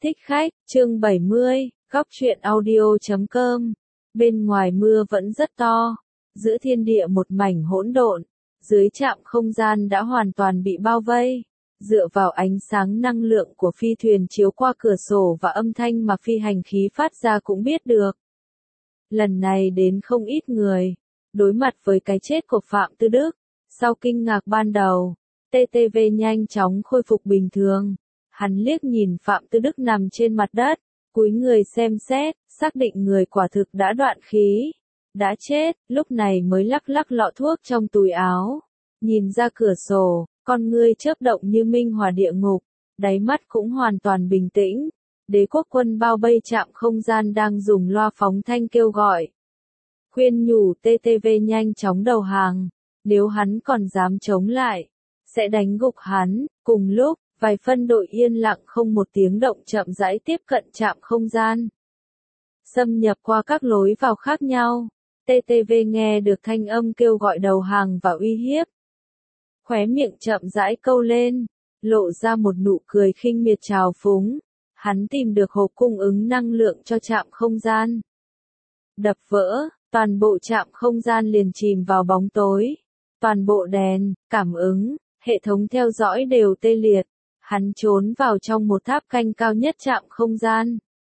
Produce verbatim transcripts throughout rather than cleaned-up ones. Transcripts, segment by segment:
Thích khách, chương bảy mươi, góc truyện audio chấm com. Bên ngoài mưa vẫn rất to, giữa thiên địa một mảnh hỗn độn, dưới trạm không gian đã hoàn toàn bị bao vây. Dựa vào ánh sáng năng lượng của phi thuyền chiếu qua cửa sổ và âm thanh mà phi hành khí phát ra cũng biết được. Lần này đến không ít người, đối mặt với cái chết của Phạm Tư Đức, sau kinh ngạc ban đầu, tê tê vê nhanh chóng khôi phục bình thường. Hắn liếc nhìn Phạm Tư Đức nằm trên mặt đất, cúi người xem xét, xác định người quả thực đã đoạn khí, đã chết, lúc này mới lắc lắc lọ thuốc trong túi áo. Nhìn ra cửa sổ, con ngươi chớp động như minh hỏa địa ngục, đáy mắt cũng hoàn toàn bình tĩnh. Đế quốc quân bao vây trạm không gian đang dùng loa phóng thanh kêu gọi. Khuyên nhủ tê tê vê nhanh chóng đầu hàng, nếu hắn còn dám chống lại, sẽ đánh gục hắn. Cùng lúc, vài phân đội yên lặng không một tiếng động chậm rãi tiếp cận trạm không gian. Xâm nhập qua các lối vào khác nhau, tê tê vê nghe được thanh âm kêu gọi đầu hàng và uy hiếp. Khóe miệng chậm rãi câu lên, lộ ra một nụ cười khinh miệt trào phúng. Hắn tìm được hộp cung ứng năng lượng cho trạm không gian. Đập vỡ, toàn bộ trạm không gian liền chìm vào bóng tối. Toàn bộ đèn, cảm ứng, hệ thống theo dõi đều tê liệt. Hắn trốn vào trong một tháp canh cao nhất trạm không gian.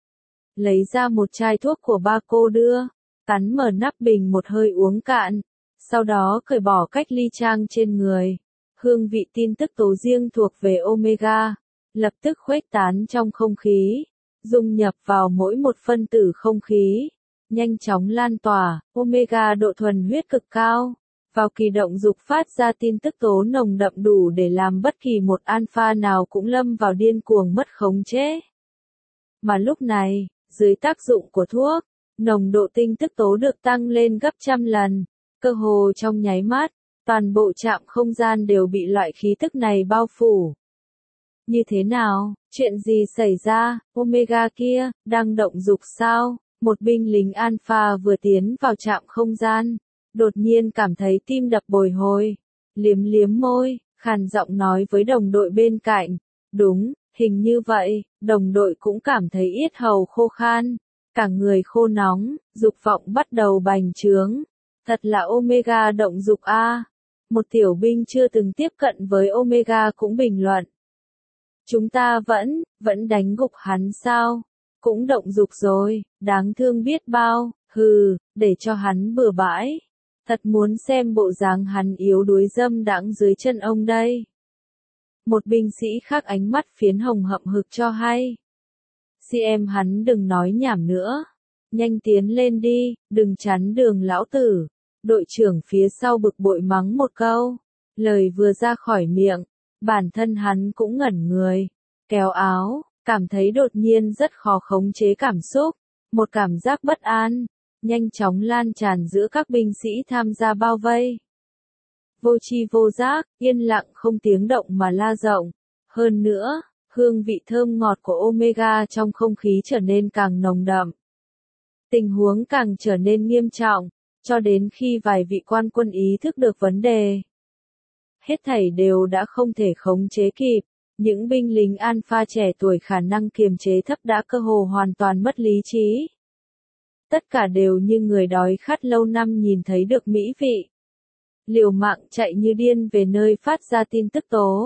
Lấy ra một chai thuốc của ba cô đưa, cắn mở nắp bình một hơi uống cạn. Sau đó cởi bỏ cách ly trang trên người. Hương vị tin tức tố riêng thuộc về Omega, lập tức khuếch tán trong không khí, dung nhập vào mỗi một phân tử không khí, nhanh chóng lan tỏa. Omega độ thuần huyết cực cao, vào kỳ động dục phát ra tin tức tố nồng đậm đủ để làm bất kỳ một alpha nào cũng lâm vào điên cuồng mất khống chế. Mà lúc này, dưới tác dụng của thuốc, nồng độ tin tức tố được tăng lên gấp trăm lần, cơ hồ trong nháy mắt, toàn bộ trạm không gian đều bị loại khí tức này bao phủ. Như thế nào, chuyện gì xảy ra, Omega kia, đang động dục sao? Một binh lính alpha vừa tiến vào trạm không gian, đột nhiên cảm thấy tim đập bồi hồi, liếm liếm môi, khàn giọng nói với đồng đội bên cạnh. Đúng, hình như vậy, đồng đội cũng cảm thấy yết hầu khô khan, cả người khô nóng, dục vọng bắt đầu bành trướng. Thật là Omega động dục a. Một tiểu binh chưa từng tiếp cận với Omega cũng bình luận. Chúng ta vẫn, vẫn đánh gục hắn sao? Cũng động dục rồi, đáng thương biết bao, hừ, để cho hắn bừa bãi. Thật muốn xem bộ dáng hắn yếu đuối dâm đãng dưới chân ông đây. Một binh sĩ khác ánh mắt phiến hồng hậm hực cho hay. Si em hắn đừng nói nhảm nữa. Nhanh tiến lên đi, đừng chắn đường lão tử. Đội trưởng phía sau bực bội mắng một câu. Lời vừa ra khỏi miệng, bản thân hắn cũng ngẩn người, kéo áo, cảm thấy đột nhiên rất khó khống chế cảm xúc, một cảm giác bất an, nhanh chóng lan tràn giữa các binh sĩ tham gia bao vây. Vô tri vô giác, yên lặng không tiếng động mà la rộng. Hơn nữa, hương vị thơm ngọt của Omega trong không khí trở nên càng nồng đậm. Tình huống càng trở nên nghiêm trọng, cho đến khi vài vị quan quân ý thức được vấn đề. Hết thảy đều đã không thể khống chế kịp, những binh lính alpha trẻ tuổi khả năng kiềm chế thấp đã cơ hồ hoàn toàn mất lý trí. Tất cả đều như người đói khát lâu năm nhìn thấy được mỹ vị. Liều mạng chạy như điên về nơi phát ra tin tức tố.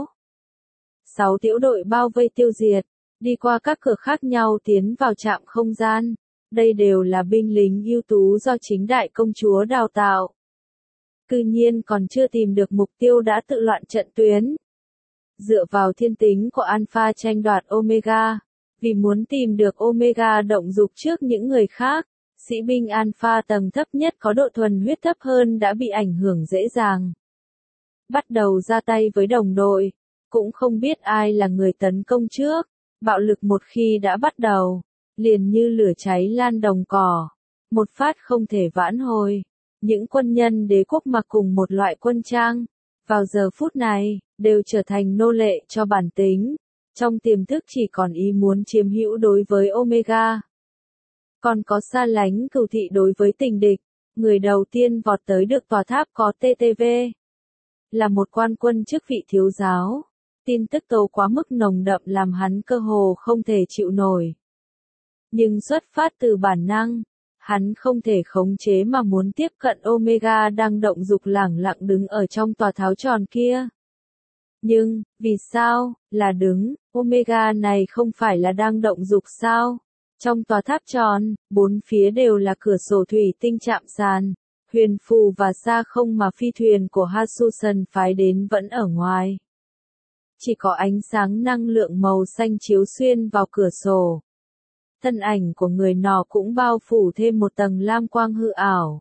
Sáu tiểu đội bao vây tiêu diệt, đi qua các cửa khác nhau tiến vào trạm không gian. Đây đều là binh lính ưu tú do chính đại công chúa đào tạo. Cư nhiên còn chưa tìm được mục tiêu đã tự loạn trận tuyến. Dựa vào thiên tính của Alpha tranh đoạt Omega, vì muốn tìm được Omega động dục trước những người khác, sĩ binh Alpha tầng thấp nhất có độ thuần huyết thấp hơn đã bị ảnh hưởng dễ dàng. Bắt đầu ra tay với đồng đội, cũng không biết ai là người tấn công trước, bạo lực một khi đã bắt đầu, liền như lửa cháy lan đồng cỏ, một phát không thể vãn hồi. Những quân nhân đế quốc mặc cùng một loại quân trang, vào giờ phút này, đều trở thành nô lệ cho bản tính, trong tiềm thức chỉ còn ý muốn chiếm hữu đối với Omega. Còn có xa lánh cừu thị đối với tình địch, người đầu tiên vọt tới được tòa tháp có tê tê vê. Là một quan quân chức vị thiếu giáo, Tin tức tố quá mức nồng đậm làm hắn cơ hồ không thể chịu nổi. Nhưng xuất phát từ bản năng, hắn không thể khống chế mà muốn tiếp cận Omega đang động dục lẳng lặng đứng ở trong tòa tháo tròn kia. Nhưng, vì sao, là đứng, Omega này không phải là đang động dục sao? Trong tòa tháp tròn, bốn phía đều là cửa sổ thủy tinh chạm sàn, huyền phù và xa không mà phi thuyền của Hasusan phái đến vẫn ở ngoài. Chỉ có ánh sáng năng lượng màu xanh chiếu xuyên vào cửa sổ. Thân ảnh của người nọ cũng bao phủ thêm một tầng lam quang hư ảo.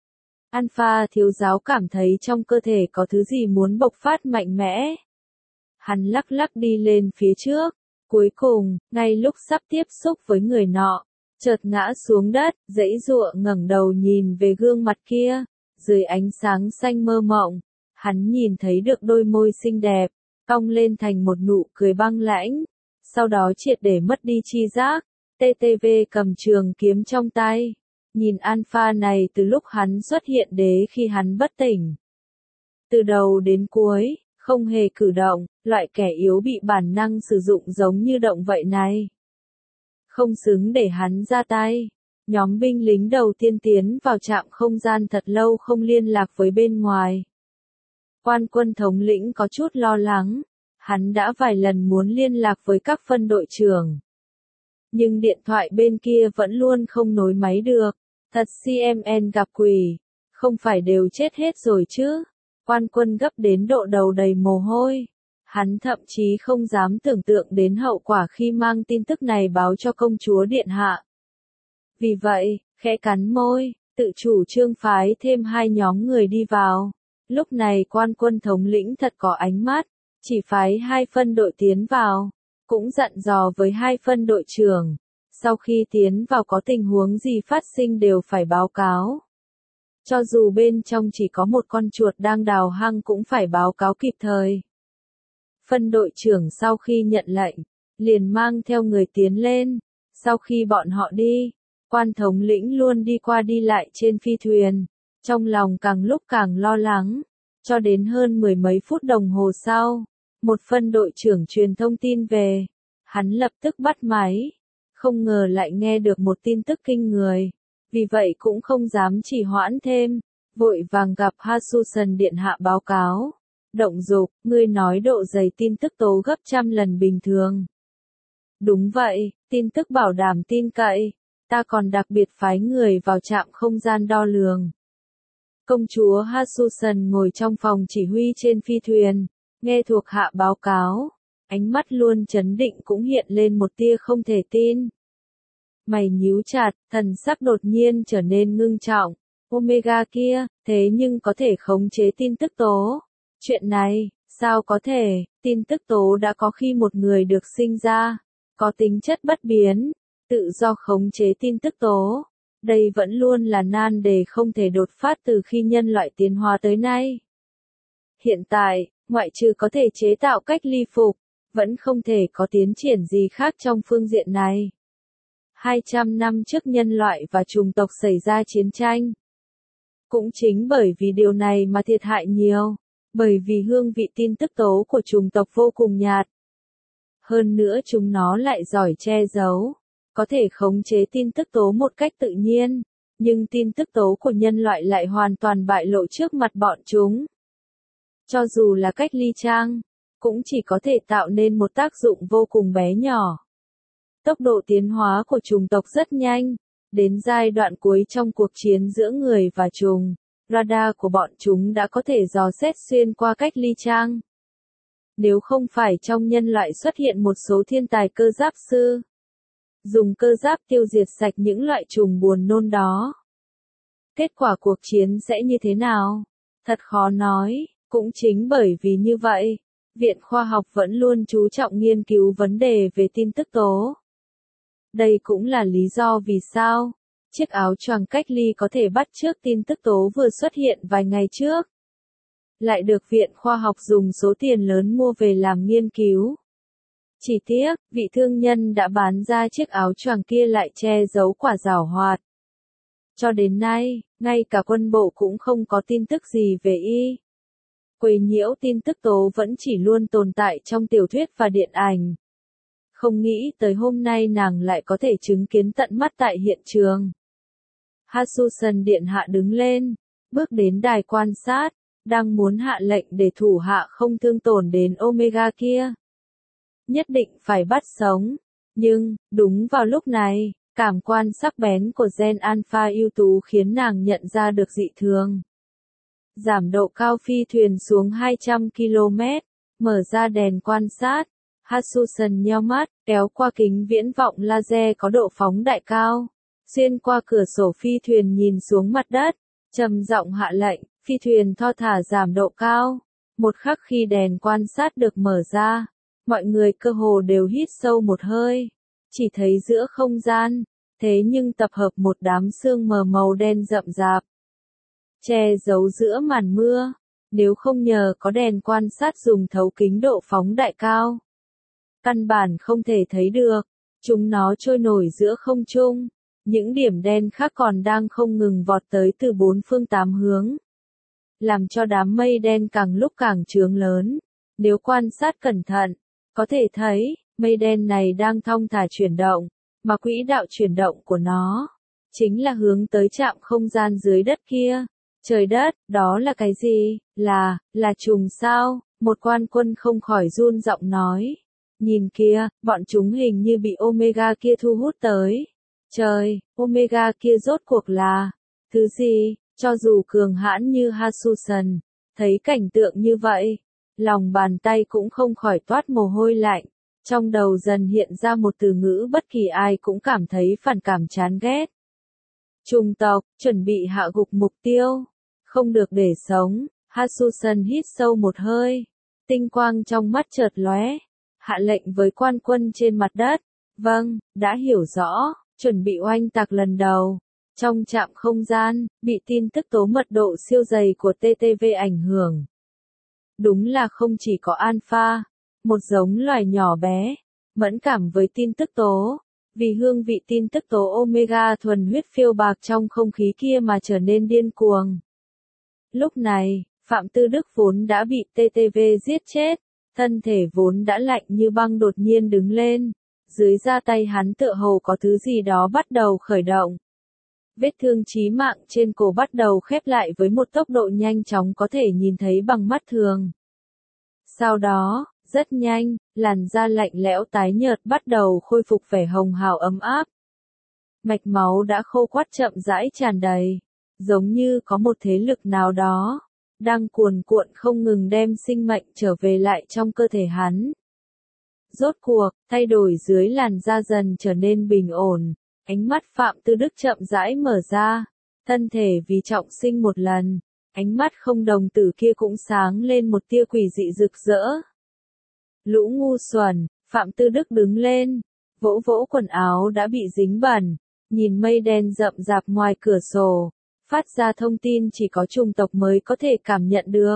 Alpha thiếu giáo cảm thấy trong cơ thể có thứ gì muốn bộc phát mạnh mẽ. Hắn lắc lắc đi lên phía trước. Cuối cùng, ngay lúc sắp tiếp xúc với người nọ, chợt ngã xuống đất, giãy giụa ngẩng đầu nhìn về gương mặt kia. Dưới ánh sáng xanh mơ mộng, hắn nhìn thấy được đôi môi xinh đẹp, cong lên thành một nụ cười băng lãnh. Sau đó triệt để mất đi tri giác. tê tê vê cầm trường kiếm trong tay. Nhìn Alpha này từ lúc hắn xuất hiện đến khi hắn bất tỉnh. Từ đầu đến cuối, không hề cử động, loại kẻ yếu bị bản năng sử dụng giống như động vậy này. Không xứng để hắn ra tay. Nhóm binh lính đầu tiên tiến vào trạm không gian thật lâu không liên lạc với bên ngoài. Quan quân thống lĩnh có chút lo lắng. Hắn đã vài lần muốn liên lạc với các phân đội trưởng. Nhưng điện thoại bên kia vẫn luôn không nối máy được. Thật xê em en gặp quỷ. Không phải đều chết hết rồi chứ. Quan quân gấp đến độ đầu đầy mồ hôi. Hắn thậm chí không dám tưởng tượng đến hậu quả khi mang tin tức này báo cho công chúa điện hạ. Vì vậy, khẽ cắn môi, tự chủ trương phái thêm hai nhóm người đi vào. Lúc này quan quân thống lĩnh thật có ánh mắt, chỉ phái hai phân đội tiến vào, cũng dặn dò với hai phân đội trưởng. Sau khi tiến vào có tình huống gì phát sinh đều phải báo cáo. Cho dù bên trong chỉ có một con chuột đang đào hang cũng phải báo cáo kịp thời. Phân đội trưởng sau khi nhận lệnh, liền mang theo người tiến lên. Sau khi bọn họ đi, quan thống lĩnh luôn đi qua đi lại trên phi thuyền. Trong lòng càng lúc càng lo lắng. Cho đến hơn mười mấy phút đồng hồ sau, một phân đội trưởng truyền thông tin về. Hắn lập tức bắt máy. Không ngờ lại nghe được một tin tức kinh người. Vì vậy cũng không dám trì hoãn thêm. Vội vàng gặp Hasusan điện hạ báo cáo. Động dục, ngươi nói độ dày tin tức tố gấp trăm lần bình thường. Đúng vậy, tin tức bảo đảm tin cậy. Ta còn đặc biệt phái người vào trạm không gian đo lường. Công chúa Hasusan ngồi trong phòng chỉ huy trên phi thuyền, nghe thuộc hạ báo cáo. Ánh mắt luôn chấn định cũng hiện lên một tia không thể tin. Mày nhíu chặt, thần sắc đột nhiên trở nên ngưng trọng. Omega kia, thế nhưng có thể khống chế tin tức tố. Chuyện này, sao có thể, tin tức tố đã có khi một người được sinh ra, có tính chất bất biến, tự do khống chế tin tức tố. Đây vẫn luôn là nan đề không thể đột phát từ khi nhân loại tiến hóa tới nay. Hiện tại, ngoại trừ có thể chế tạo cách ly phục, vẫn không thể có tiến triển gì khác trong phương diện này. hai trăm năm trước nhân loại và chủng tộc xảy ra chiến tranh. Cũng chính bởi vì điều này mà thiệt hại nhiều, bởi vì hương vị tin tức tố của chủng tộc vô cùng nhạt. Hơn nữa chúng nó lại giỏi che giấu, có thể khống chế tin tức tố một cách tự nhiên, nhưng tin tức tố của nhân loại lại hoàn toàn bại lộ trước mặt bọn chúng. Cho dù là cách ly trang, cũng chỉ có thể tạo nên một tác dụng vô cùng bé nhỏ. Tốc độ tiến hóa của chủng tộc rất nhanh, đến giai đoạn cuối trong cuộc chiến giữa người và trùng, radar của bọn chúng đã có thể dò xét xuyên qua cách ly trang. Nếu không phải trong nhân loại xuất hiện một số thiên tài cơ giáp sư, dùng cơ giáp tiêu diệt sạch những loại trùng buồn nôn đó, kết quả cuộc chiến sẽ như thế nào? Thật khó nói, cũng chính bởi vì như vậy, Viện Khoa học vẫn luôn chú trọng nghiên cứu vấn đề về tin tức tố. Đây cũng là lý do vì sao chiếc áo choàng cách ly có thể bắt chước tin tức tố vừa xuất hiện vài ngày trước, lại được Viện Khoa học dùng số tiền lớn mua về làm nghiên cứu. Chỉ tiếc, vị thương nhân đã bán ra chiếc áo choàng kia lại che giấu quả giảo hoạt. Cho đến nay, ngay cả quân bộ cũng không có tin tức gì về y. Quấy nhiễu tin tức tố vẫn chỉ luôn tồn tại trong tiểu thuyết và điện ảnh. Không nghĩ tới hôm nay nàng lại có thể chứng kiến tận mắt tại hiện trường. Hasusan điện hạ đứng lên, bước đến đài quan sát, đang muốn hạ lệnh để thủ hạ không thương tổn đến Omega kia. Nhất định phải bắt sống. Nhưng, đúng vào lúc này, cảm quan sắc bén của gen alpha ưu tú khiến nàng nhận ra được dị thường. Giảm độ cao phi thuyền xuống hai trăm ki lô mét, mở ra đèn quan sát. Hasusan nheo mắt, kéo qua kính viễn vọng laser có độ phóng đại cao. Xuyên qua cửa sổ phi thuyền nhìn xuống mặt đất, trầm giọng hạ lệnh, phi thuyền thong thả giảm độ cao. Một khắc khi đèn quan sát được mở ra, mọi người cơ hồ đều hít sâu một hơi. Chỉ thấy giữa không gian, thế nhưng tập hợp một đám sương mờ màu đen rậm rạp. Che giấu giữa màn mưa, nếu không nhờ có đèn quan sát dùng thấu kính độ phóng đại cao. Căn bản không thể thấy được, chúng nó trôi nổi giữa không trung. Những điểm đen khác còn đang không ngừng vọt tới từ bốn phương tám hướng. Làm cho đám mây đen càng lúc càng chướng lớn. Nếu quan sát cẩn thận, có thể thấy, mây đen này đang thong thả chuyển động, mà quỹ đạo chuyển động của nó, chính là hướng tới trạm không gian dưới đất kia. Trời đất, đó là cái gì? Là, là trùng sao? Một quan quân không khỏi run giọng nói. Nhìn kia, bọn chúng hình như bị Omega kia thu hút tới. Trời, Omega kia rốt cuộc là thứ gì? Cho dù cường hãn như Hasusan, thấy cảnh tượng như vậy, lòng bàn tay cũng không khỏi toát mồ hôi lạnh. Trong đầu dần hiện ra một từ ngữ bất kỳ ai cũng cảm thấy phản cảm chán ghét. Trùng tộc, chuẩn bị hạ gục mục tiêu. Không được để sống. Hasusan hít sâu một hơi. Tinh quang trong mắt chợt lóe. Hạ lệnh với quan quân trên mặt đất. Vâng, đã hiểu rõ. Chuẩn bị oanh tạc lần đầu. Trong trạm không gian, bị tin tức tố mật độ siêu dày của tê tê vê ảnh hưởng. Đúng là không chỉ có alpha, một giống loài nhỏ bé, mẫn cảm với tin tức tố, vì hương vị tin tức tố Omega thuần huyết phiêu bạc trong không khí kia mà trở nên điên cuồng. Lúc này, Phạm Tư Đức vốn đã bị tê tê vê giết chết, thân thể vốn đã lạnh như băng đột nhiên đứng lên, dưới da tay hắn tựa hồ có thứ gì đó bắt đầu khởi động. Vết thương chí mạng trên cổ bắt đầu khép lại với một tốc độ nhanh chóng có thể nhìn thấy bằng mắt thường. Sau đó, rất nhanh, làn da lạnh lẽo tái nhợt bắt đầu khôi phục vẻ hồng hào ấm áp. Mạch máu đã khô quắt chậm rãi tràn đầy, giống như có một thế lực nào đó, đang cuồn cuộn không ngừng đem sinh mệnh trở về lại trong cơ thể hắn. Rốt cuộc, thay đổi dưới làn da dần trở nên bình ổn. Ánh mắt Phạm Tư Đức chậm rãi mở ra, thân thể vì trọng sinh một lần, ánh mắt không đồng tử kia cũng sáng lên một tia quỷ dị rực rỡ. Lũ ngu xuẩn, Phạm Tư Đức đứng lên, vỗ vỗ quần áo đã bị dính bẩn, nhìn mây đen rậm rạp ngoài cửa sổ, phát ra thông tin chỉ có chủng tộc mới có thể cảm nhận được.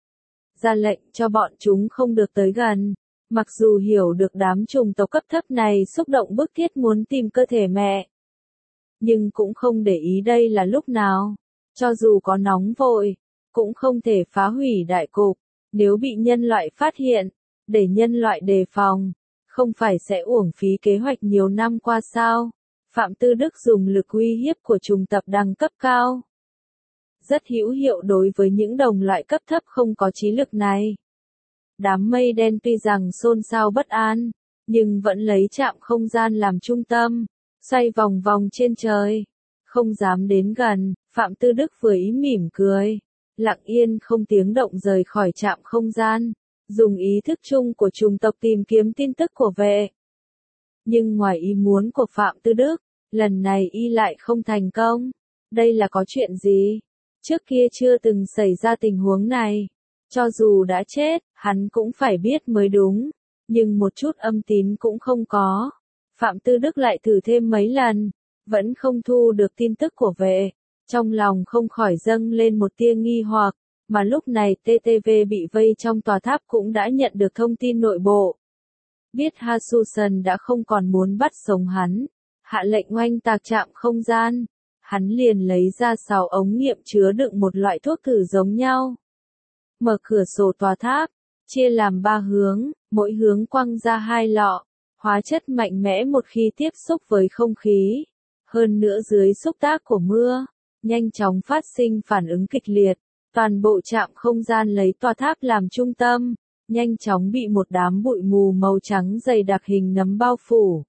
Ra lệnh cho bọn chúng không được tới gần. Mặc dù hiểu được đám trùng tộc cấp thấp này xúc động bức thiết muốn tìm cơ thể mẹ, nhưng cũng không để ý đây là lúc nào. Cho dù có nóng vội, cũng không thể phá hủy đại cục. Nếu bị nhân loại phát hiện, để nhân loại đề phòng, không phải sẽ uổng phí kế hoạch nhiều năm qua sao? Phạm Tư Đức dùng lực uy hiếp của trùng tập đẳng cấp cao. Rất hữu hiệu đối với những đồng loại cấp thấp không có trí lực này. Đám mây đen tuy rằng xôn xao bất an, nhưng vẫn lấy trạm không gian làm trung tâm, xoay vòng vòng trên trời. Không dám đến gần, Phạm Tư Đức vừa ý mỉm cười, lặng yên không tiếng động rời khỏi trạm không gian, dùng ý thức chung của chủng tộc tìm kiếm tin tức của vệ. Nhưng ngoài ý muốn của Phạm Tư Đức, lần này y lại không thành công. Đây là có chuyện gì? Trước kia chưa từng xảy ra tình huống này. Cho dù đã chết, hắn cũng phải biết mới đúng, nhưng một chút âm tín cũng không có. Phạm Tư Đức lại thử thêm mấy lần, vẫn không thu được tin tức của vệ. Trong lòng không khỏi dâng lên một tia nghi hoặc, mà lúc này tê tê vê bị vây trong tòa tháp cũng đã nhận được thông tin nội bộ. Biết Hasusan đã không còn muốn bắt sống hắn, hạ lệnh oanh tạc trạm không gian, hắn liền lấy ra sáu ống nghiệm chứa đựng một loại thuốc thử giống nhau. mở cửa sổ tòa tháp, chia làm ba hướng, mỗi hướng quăng ra hai lọ, hóa chất mạnh mẽ một khi tiếp xúc với không khí. Hơn nữa dưới xúc tác của mưa, nhanh chóng phát sinh phản ứng kịch liệt, toàn bộ trạm không gian lấy tòa tháp làm trung tâm, nhanh chóng bị một đám bụi mù màu trắng dày đặc hình nấm bao phủ.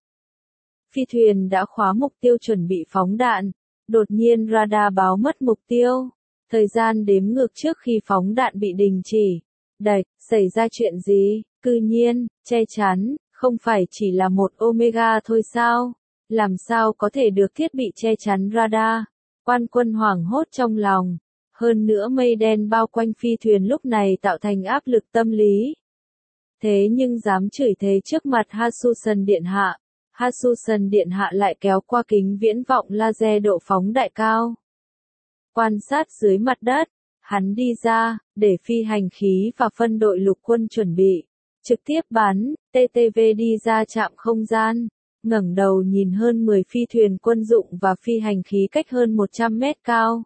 Phi thuyền đã khóa mục tiêu chuẩn bị phóng đạn, đột nhiên radar báo mất mục tiêu. Thời gian đếm ngược trước khi phóng đạn bị đình chỉ. Đạch, xảy ra chuyện gì? Cư nhiên, che chắn, không phải chỉ là một Omega thôi sao? Làm sao có thể được thiết bị che chắn radar? Quan Quân hoảng hốt trong lòng. Hơn nữa mây đen bao quanh phi thuyền lúc này tạo thành áp lực tâm lý. Thế nhưng dám chửi thế trước mặt Hasusan Điện Hạ. Hasusan Điện Hạ lại kéo qua kính viễn vọng laser độ phóng đại cao. Quan sát dưới mặt đất, hắn đi ra, để phi hành khí và phân đội lục quân chuẩn bị. Trực tiếp bắn, tê tê vê đi ra trạm không gian, ngẩng đầu nhìn hơn mười phi thuyền quân dụng và phi hành khí cách hơn một trăm mét cao.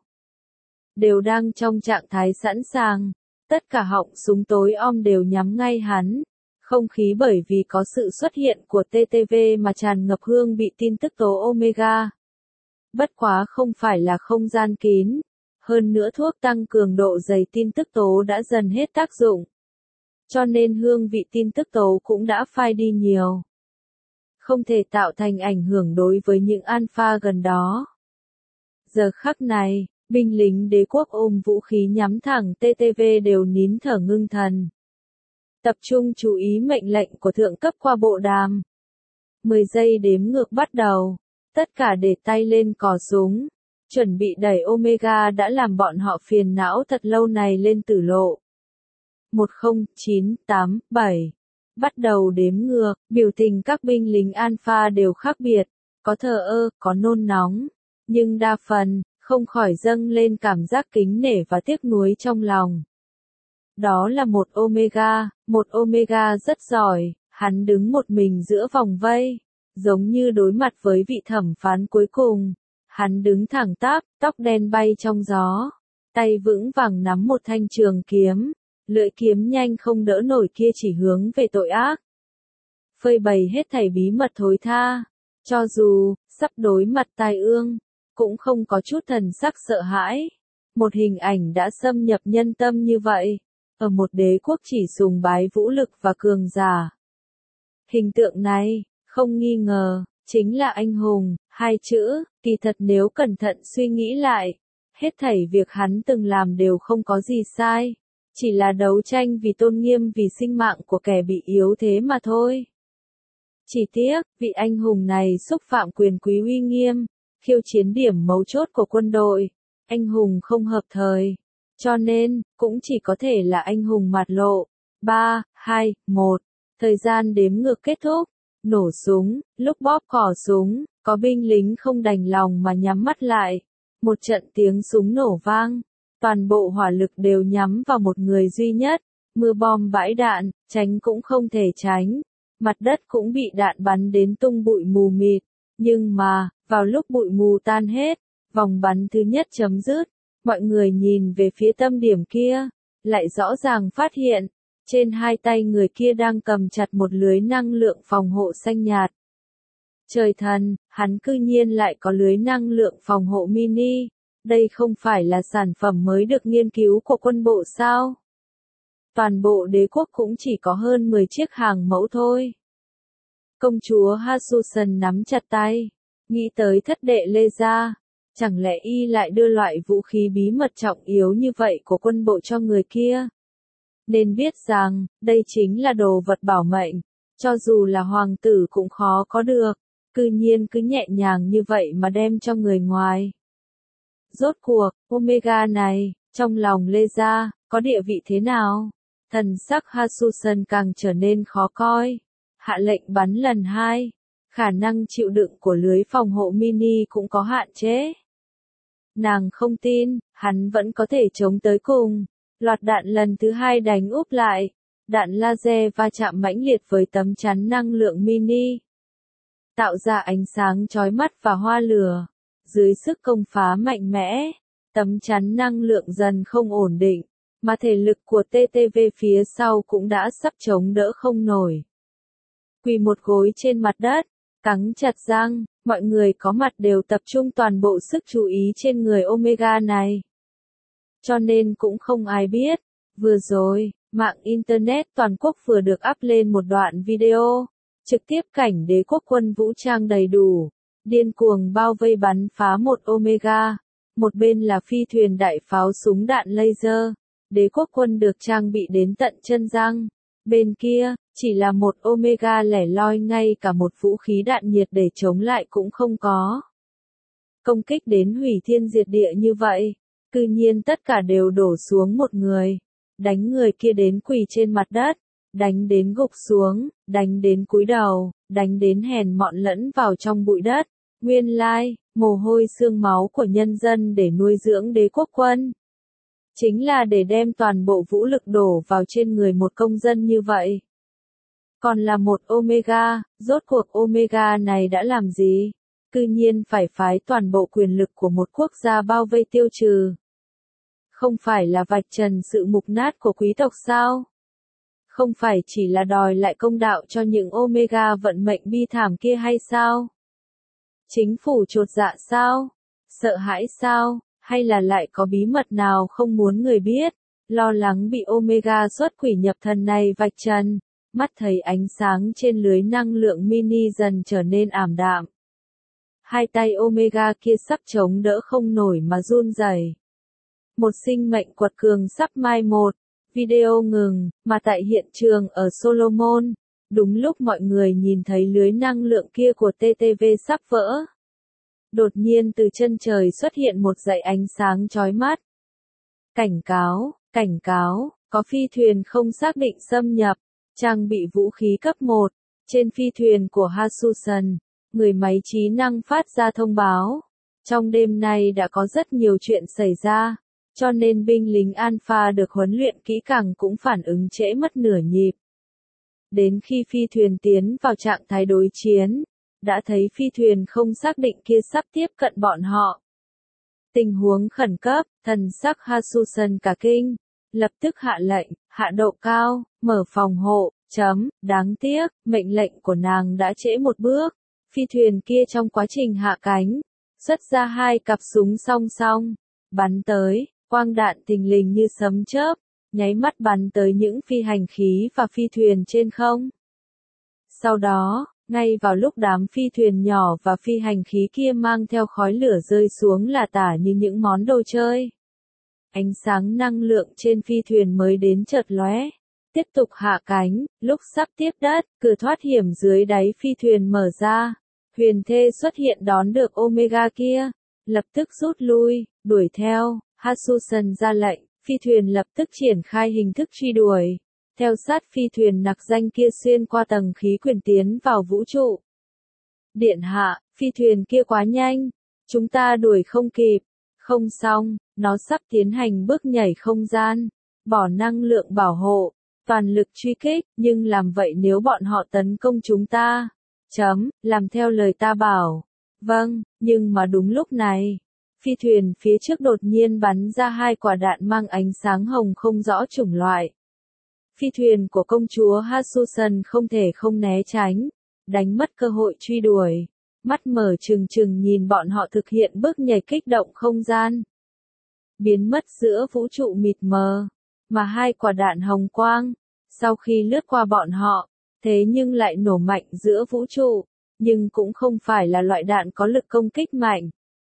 Đều đang trong trạng thái sẵn sàng, tất cả họng súng tối om đều nhắm ngay hắn. Không khí bởi vì có sự xuất hiện của tê tê vê mà tràn ngập hương vị tin tức tố Omega. Bất quá không phải là không gian kín, hơn nữa thuốc tăng cường độ dày tin tức tố đã dần hết tác dụng. Cho nên hương vị tin tức tố cũng đã phai đi nhiều. Không thể tạo thành ảnh hưởng đối với những alpha gần đó. Giờ khắc này, binh lính đế quốc ôm vũ khí nhắm thẳng tê tê vê đều nín thở ngưng thần. Tập trung chú ý mệnh lệnh của thượng cấp qua bộ đàm. mười giây đếm ngược bắt đầu. Tất cả để tay lên cò súng. Chuẩn bị đẩy Omega đã làm bọn họ phiền não thật lâu này lên tử lộ. một không chín tám bảy. Bắt đầu đếm ngược, biểu tình các binh lính Alpha đều khác biệt, có thờ ơ, có nôn nóng, nhưng đa phần, không khỏi dâng lên cảm giác kính nể và tiếc nuối trong lòng. Đó là một Omega, một Omega rất giỏi, hắn đứng một mình giữa vòng vây, giống như đối mặt với vị thẩm phán cuối cùng. Hắn đứng thẳng tắp, tóc đen bay trong gió, tay vững vàng nắm một thanh trường kiếm, lưỡi kiếm nhanh không đỡ nổi kia chỉ hướng về tội ác. Phơi bày hết thảy bí mật thối tha, cho dù sắp đối mặt tai ương, cũng không có chút thần sắc sợ hãi. Một hình ảnh đã xâm nhập nhân tâm như vậy, ở một đế quốc chỉ sùng bái vũ lực và cường giả. Hình tượng này, không nghi ngờ, chính là anh hùng, hai chữ, kỳ thật nếu cẩn thận suy nghĩ lại, hết thảy việc hắn từng làm đều không có gì sai, chỉ là đấu tranh vì tôn nghiêm vì sinh mạng của kẻ bị yếu thế mà thôi. Chỉ tiếc, vị anh hùng này xúc phạm quyền quý uy nghiêm, khiêu chiến điểm mấu chốt của quân đội, anh hùng không hợp thời, cho nên, cũng chỉ có thể là anh hùng mạt lộ. ba, hai, một, thời gian đếm ngược kết thúc. Nổ súng, lúc bóp cò súng, có binh lính không đành lòng mà nhắm mắt lại. Một trận tiếng súng nổ vang, toàn bộ hỏa lực đều nhắm vào một người duy nhất, mưa bom bãi đạn, tránh cũng không thể tránh. Mặt đất cũng bị đạn bắn đến tung bụi mù mịt, nhưng mà, vào lúc bụi mù tan hết, vòng bắn thứ nhất chấm dứt, mọi người nhìn về phía tâm điểm kia, lại rõ ràng phát hiện. Trên hai tay người kia đang cầm chặt một lưới năng lượng phòng hộ xanh nhạt. Trời thần, hắn cư nhiên lại có lưới năng lượng phòng hộ mini. Đây không phải là sản phẩm mới được nghiên cứu của quân bộ sao? Toàn bộ đế quốc cũng chỉ có hơn mười chiếc hàng mẫu thôi. Công chúa Hasusan nắm chặt tay, nghĩ tới thất đệ Lê Gia. Chẳng lẽ y lại đưa loại vũ khí bí mật trọng yếu như vậy của quân bộ cho người kia? Nên biết rằng, đây chính là đồ vật bảo mệnh, cho dù là hoàng tử cũng khó có được, cư nhiên cứ nhẹ nhàng như vậy mà đem cho người ngoài. Rốt cuộc, Omega này, trong lòng Lê Gia, có địa vị thế nào? Thần sắc Hasusan càng trở nên khó coi. Hạ lệnh bắn lần hai, khả năng chịu đựng của lưới phòng hộ mini cũng có hạn chế. Nàng không tin, hắn vẫn có thể chống tới cùng. Loạt đạn lần thứ hai đánh úp lại, đạn laser va chạm mãnh liệt với tấm chắn năng lượng mini, tạo ra ánh sáng chói mắt và hoa lửa. Dưới sức công phá mạnh mẽ, tấm chắn năng lượng dần không ổn định, mà thể lực của tê tê vê phía sau cũng đã sắp chống đỡ không nổi. Quỳ một gối trên mặt đất, cắn chặt răng, mọi người có mặt đều tập trung toàn bộ sức chú ý trên người Omega này. Cho nên cũng không ai biết, vừa rồi, mạng Internet toàn quốc vừa được up lên một đoạn video, trực tiếp cảnh đế quốc quân vũ trang đầy đủ, điên cuồng bao vây bắn phá một Omega, một bên là phi thuyền đại pháo súng đạn laser, đế quốc quân được trang bị đến tận chân răng, bên kia, chỉ là một Omega lẻ loi ngay cả một vũ khí đạn nhiệt để chống lại cũng không có. Công kích đến hủy thiên diệt địa như vậy, cư nhiên tất cả đều đổ xuống một người, đánh người kia đến quỳ trên mặt đất, đánh đến gục xuống, đánh đến cúi đầu, đánh đến hèn mọn lẫn vào trong bụi đất. Nguyên lai, mồ hôi xương máu của nhân dân để nuôi dưỡng đế quốc quân. Chính là để đem toàn bộ vũ lực đổ vào trên người một công dân như vậy. Còn là một Omega, rốt cuộc Omega này đã làm gì? Cư nhiên phải phái toàn bộ quyền lực của một quốc gia bao vây tiêu trừ. Không phải là vạch trần sự mục nát của quý tộc sao? Không phải chỉ là đòi lại công đạo cho những Omega vận mệnh bi thảm kia hay sao? Chính phủ chột dạ sao? Sợ hãi sao? Hay là lại có bí mật nào không muốn người biết? Lo lắng bị Omega xuất quỷ nhập thần này vạch trần, mắt thấy ánh sáng trên lưới năng lượng mini dần trở nên ảm đạm. Hai tay Omega kia sắp chống đỡ không nổi mà run rẩy. Một sinh mệnh quật cường sắp mai một. Video ngừng, mà tại hiện trường ở Solomon, đúng lúc mọi người nhìn thấy lưới năng lượng kia của tê tê vê sắp vỡ. Đột nhiên từ chân trời xuất hiện một dải ánh sáng chói mắt. Cảnh cáo, cảnh cáo, có phi thuyền không xác định xâm nhập, trang bị vũ khí cấp một, trên phi thuyền của Hasusan, người máy trí năng phát ra thông báo. Trong đêm nay đã có rất nhiều chuyện xảy ra, cho nên binh lính Alpha được huấn luyện kỹ càng cũng phản ứng trễ mất nửa nhịp. Đến khi phi thuyền tiến vào trạng thái đối chiến, đã thấy phi thuyền không xác định kia sắp tiếp cận bọn họ. Tình huống khẩn cấp, thần sắc Hasusan cả kinh, lập tức hạ lệnh, hạ độ cao, mở phòng hộ, chấm, đáng tiếc, mệnh lệnh của nàng đã trễ một bước. Phi thuyền kia trong quá trình hạ cánh, xuất ra hai cặp súng song song, bắn tới, quang đạn thình lình như sấm chớp, nháy mắt bắn tới những phi hành khí và phi thuyền trên không. Sau đó, ngay vào lúc đám phi thuyền nhỏ và phi hành khí kia mang theo khói lửa rơi xuống là tả như những món đồ chơi. Ánh sáng năng lượng trên phi thuyền mới đến chợt lóe, tiếp tục hạ cánh, lúc sắp tiếp đất, cửa thoát hiểm dưới đáy phi thuyền mở ra. Huyền thê xuất hiện đón được Omega kia, lập tức rút lui, đuổi theo. Hasusan ra lệnh, phi thuyền lập tức triển khai hình thức truy đuổi. Theo sát phi thuyền nặc danh kia xuyên qua tầng khí quyển tiến vào vũ trụ. Điện hạ, phi thuyền kia quá nhanh, chúng ta đuổi không kịp. Không xong, nó sắp tiến hành bước nhảy không gian, bỏ năng lượng bảo hộ, toàn lực truy kích, nhưng làm vậy nếu bọn họ tấn công chúng ta. Chấm, làm theo lời ta bảo. Vâng, nhưng mà đúng lúc này, phi thuyền phía trước đột nhiên bắn ra hai quả đạn mang ánh sáng hồng không rõ chủng loại. Phi thuyền của công chúa Hasusan không thể không né tránh, đánh mất cơ hội truy đuổi, mắt mở trừng trừng nhìn bọn họ thực hiện bước nhảy kích động không gian. Biến mất giữa vũ trụ mịt mờ, mà hai quả đạn hồng quang, sau khi lướt qua bọn họ, thế nhưng lại nổ mạnh giữa vũ trụ, nhưng cũng không phải là loại đạn có lực công kích mạnh.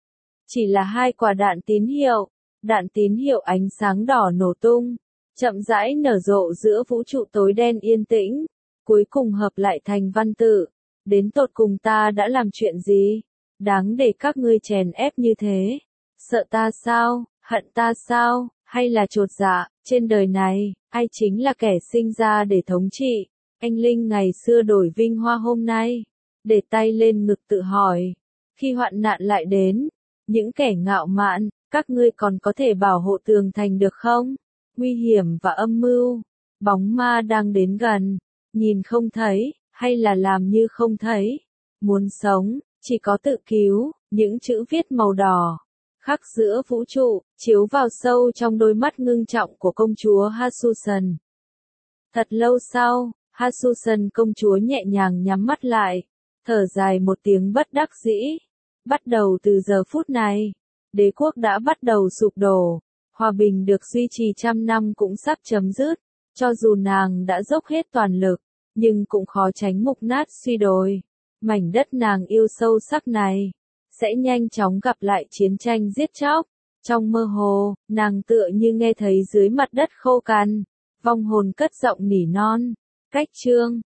Chỉ là hai quả đạn tín hiệu, đạn tín hiệu ánh sáng đỏ nổ tung, chậm rãi nở rộ giữa vũ trụ tối đen yên tĩnh, cuối cùng hợp lại thành văn tự. Đến tột cùng ta đã làm chuyện gì? Đáng để các ngươi chèn ép như thế? Sợ ta sao? Hận ta sao? Hay là chột dạ? Trên đời này, ai chính là kẻ sinh ra để thống trị? Anh Linh ngày xưa đổi vinh hoa hôm nay, để tay lên ngực tự hỏi, khi hoạn nạn lại đến, những kẻ ngạo mạn, các ngươi còn có thể bảo hộ tường thành được không? Nguy hiểm và âm mưu, bóng ma đang đến gần, nhìn không thấy, hay là làm như không thấy. Muốn sống, chỉ có tự cứu, những chữ viết màu đỏ, khắc giữa vũ trụ, chiếu vào sâu trong đôi mắt ngưng trọng của công chúa Hasusan. Thật lâu sau, Hasusan công chúa nhẹ nhàng nhắm mắt lại, thở dài một tiếng bất đắc dĩ. Bắt đầu từ giờ phút này, đế quốc đã bắt đầu sụp đổ, hòa bình được duy trì trăm năm cũng sắp chấm dứt, cho dù nàng đã dốc hết toàn lực, nhưng cũng khó tránh mục nát suy đồi. Mảnh đất nàng yêu sâu sắc này, sẽ nhanh chóng gặp lại chiến tranh giết chóc. Trong mơ hồ, nàng tựa như nghe thấy dưới mặt đất khô cằn, vong hồn cất giọng nỉ non. Cách chương